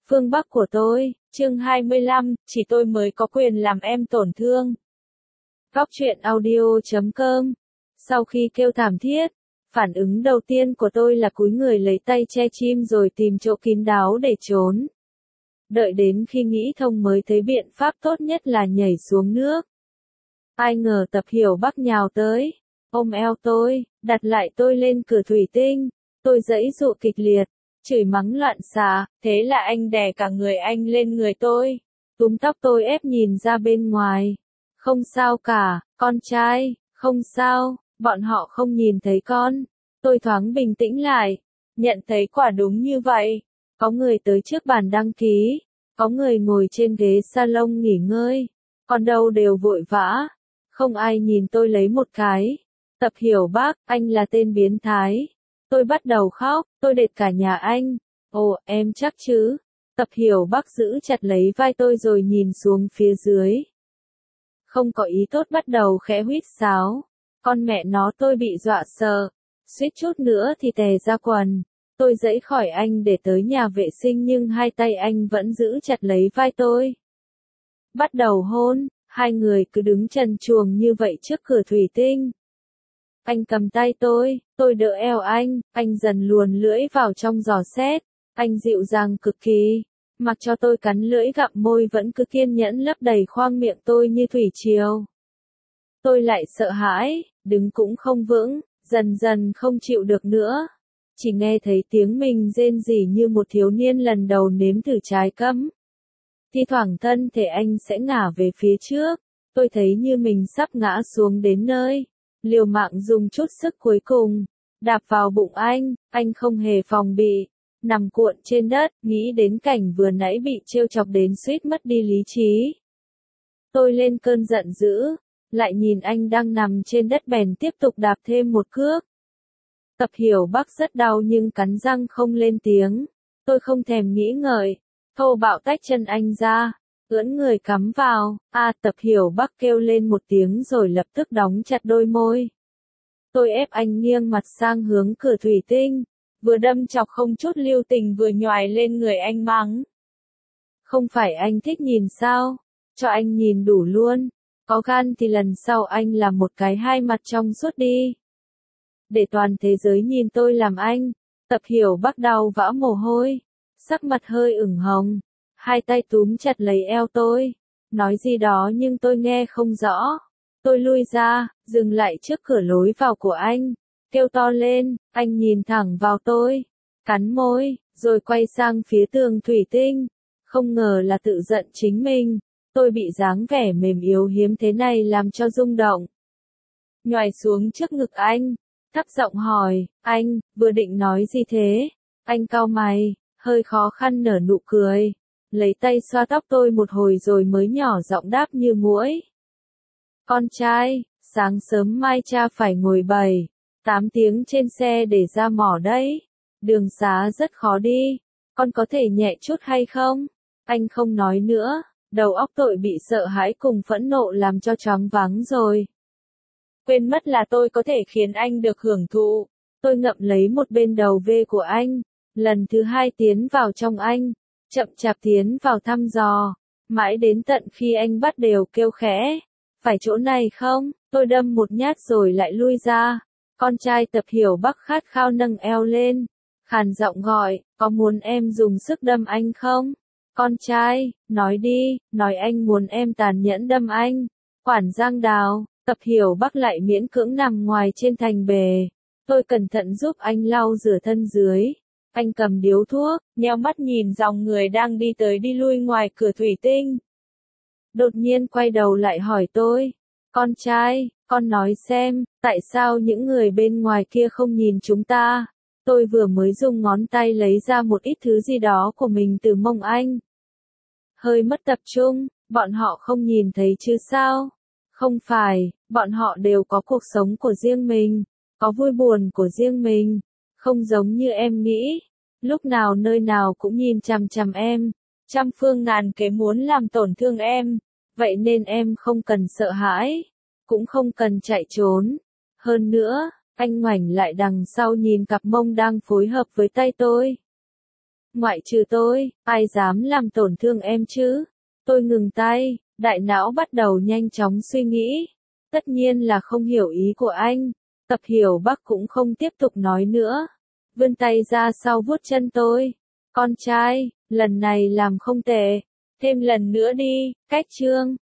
Phương Bắc của tôi, chương 25, chỉ tôi mới có quyền làm em tổn thương. Góc truyện audio.com. Sau khi kêu thảm thiết, phản ứng đầu tiên của tôi là cúi người lấy tay che chim rồi tìm chỗ kín đáo để trốn. Đợi đến khi nghĩ thông mới thấy biện pháp tốt nhất là nhảy xuống nước. Ai ngờ Tập Hiểu Bắc nhào tới, ôm eo tôi, đặt lại tôi lên cửa thủy tinh. Tôi giãy giụa kịch liệt, chửi mắng loạn xạ, thế là anh đè cả người anh lên người tôi, túm tóc tôi ép nhìn ra bên ngoài. Không sao cả, con trai, không sao, bọn họ không nhìn thấy con. Tôi thoáng bình tĩnh lại, nhận thấy quả đúng như vậy. Có người tới trước bàn đăng ký, có người ngồi trên ghế salon nghỉ ngơi, còn đâu đều vội vã. Không ai nhìn tôi lấy một cái. Tập Hiểu Bắc, anh là tên biến thái. Tôi bắt đầu khóc, tôi đệt cả nhà anh. Ồ, em chắc chứ? Tập Hiểu Bắc giữ chặt lấy vai tôi rồi nhìn xuống phía dưới. Không có ý tốt bắt đầu khẽ huýt sáo. Con mẹ nó, tôi bị dọa sợ. Suýt chút nữa thì tè ra quần. Tôi giãy khỏi anh để tới nhà vệ sinh nhưng hai tay anh vẫn giữ chặt lấy vai tôi. Bắt đầu hôn, hai người cứ đứng trần truồng như vậy trước cửa thủy tinh. Anh cầm tay tôi đỡ eo anh dần luồn lưỡi vào trong giò xét. Anh dịu dàng cực kỳ, mặc cho tôi cắn lưỡi gặm môi vẫn cứ kiên nhẫn lấp đầy khoang miệng tôi như thủy triều. Tôi lại sợ hãi, đứng cũng không vững, dần dần không chịu được nữa. Chỉ nghe thấy tiếng mình rên rỉ như một thiếu niên lần đầu nếm thử trái cấm. Thi thoảng thân thể anh sẽ ngả về phía trước, tôi thấy như mình sắp ngã xuống đến nơi. Liều mạng dùng chút sức cuối cùng, đạp vào bụng anh không hề phòng bị, nằm cuộn trên đất, nghĩ đến cảnh vừa nãy bị trêu chọc đến suýt mất đi lý trí. Tôi lên cơn giận dữ, lại nhìn anh đang nằm trên đất bèn tiếp tục đạp thêm một cước. Tập Hiểu Bắc rất đau nhưng cắn răng không lên tiếng, tôi không thèm nghĩ ngợi, thô bạo tách chân anh ra. Ưỡn người cắm vào, Tập Hiểu Bắc kêu lên một tiếng rồi lập tức đóng chặt đôi môi. Tôi ép anh nghiêng mặt sang hướng cửa thủy tinh, vừa đâm chọc không chút lưu tình vừa nhoài lên người anh mắng. Không phải anh thích nhìn sao? Cho anh nhìn đủ luôn. Có gan thì lần sau anh làm một cái hai mặt trong suốt đi. Để toàn thế giới nhìn tôi làm anh. Tập Hiểu Bắc đau vã mồ hôi, sắc mặt hơi ửng hồng. Hai tay túm chặt lấy eo tôi, nói gì đó nhưng tôi nghe không rõ. Tôi lui ra, dừng lại trước cửa lối vào của anh, kêu to lên, anh nhìn thẳng vào tôi, cắn môi, rồi quay sang phía tường thủy tinh. Không ngờ là tự giận chính mình, tôi bị dáng vẻ mềm yếu hiếm thế này làm cho rung động. Nhoài xuống trước ngực anh, thấp giọng hỏi, anh, vừa định nói gì thế? Anh cau mày, hơi khó khăn nở nụ cười. Lấy tay xoa tóc tôi một hồi rồi mới nhỏ giọng đáp như muỗi. Con trai, sáng sớm mai cha phải ngồi 7-8 tiếng trên xe để ra mỏ đấy. Đường xá rất khó đi, con có thể nhẹ chút hay không? Anh không nói nữa, đầu óc tôi bị sợ hãi cùng phẫn nộ làm cho choáng váng rồi. Quên mất là tôi có thể khiến anh được hưởng thụ. Tôi ngậm lấy một bên đầu V của anh, lần thứ hai tiến vào trong anh. Chậm chạp tiến vào thăm dò, mãi đến tận khi anh bắt đều kêu khẽ, phải chỗ này không? Tôi đâm một nhát rồi lại lui ra. Con trai Tập Hiểu Bắc khát khao nâng eo lên, khàn giọng gọi, có muốn em dùng sức đâm anh không? Con trai, nói đi, nói anh muốn em tàn nhẫn đâm anh. Quản Giang Đào, Tập Hiểu Bắc lại miễn cưỡng nằm ngoài trên thành bề. Tôi cẩn thận giúp anh lau rửa thân dưới. Anh cầm điếu thuốc, nheo mắt nhìn dòng người đang đi tới đi lui ngoài cửa thủy tinh. Đột nhiên quay đầu lại hỏi tôi, con trai, con nói xem, tại sao những người bên ngoài kia không nhìn chúng ta? Tôi vừa mới dùng ngón tay lấy ra một ít thứ gì đó của mình từ mông anh. Hơi mất tập trung, bọn họ không nhìn thấy chứ sao? Không phải, bọn họ đều có cuộc sống của riêng mình, có vui buồn của riêng mình. Không giống như em nghĩ, lúc nào nơi nào cũng nhìn chằm chằm em, trăm phương ngàn kế muốn làm tổn thương em, vậy nên em không cần sợ hãi, cũng không cần chạy trốn. Hơn nữa, anh ngoảnh lại đằng sau nhìn cặp mông đang phối hợp với tay tôi. Ngoại trừ tôi, ai dám làm tổn thương em chứ? Tôi ngừng tay, đại não bắt đầu nhanh chóng suy nghĩ. Tất nhiên là không hiểu ý của anh. Tập Hiểu Bắc cũng không tiếp tục nói nữa. Vươn tay ra sau vuốt chân tôi. Con trai, lần này làm không tệ. Thêm lần nữa đi, cách chương.